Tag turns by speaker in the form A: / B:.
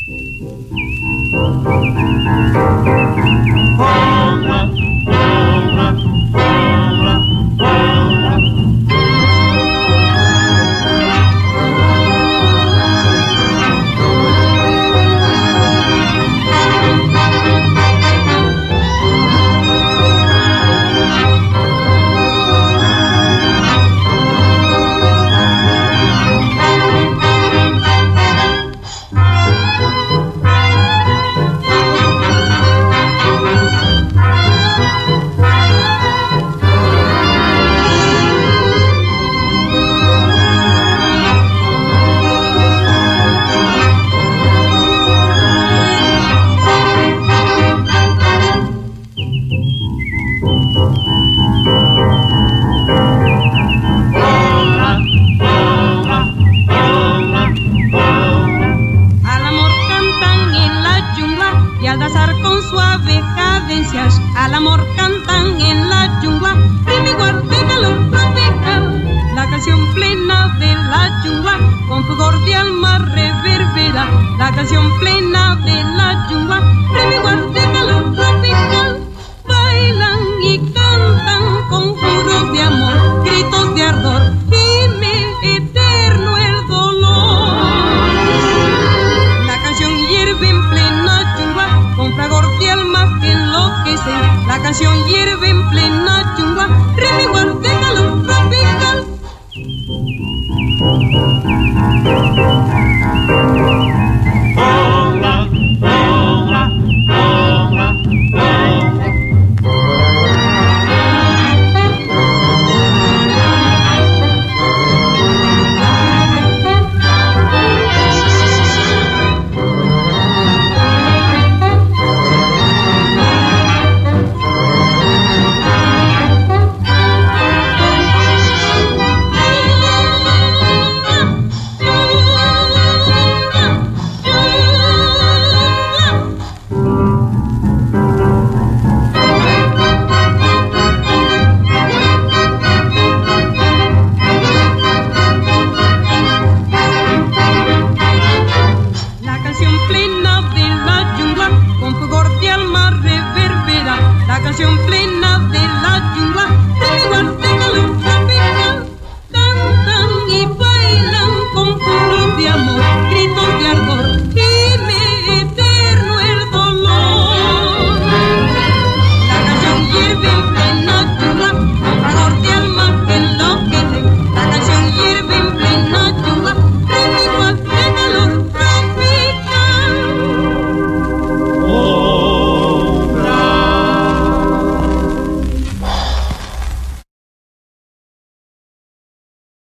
A: Al amor cantan en la jungla, ritmo igual de calor tropical. La canción plena de la jungla, con fulgor de alma reverbera. La canción plena de la jungla, ritmo igual de calor tropical. Bailan y cantan conjuros de amor, gritos de ardor, gime eterno el dolor. La canción hierve en plena jungla, con fragor de alma que enloquece. La canción hierve en plena jungla, ritmo igual de calor tropical.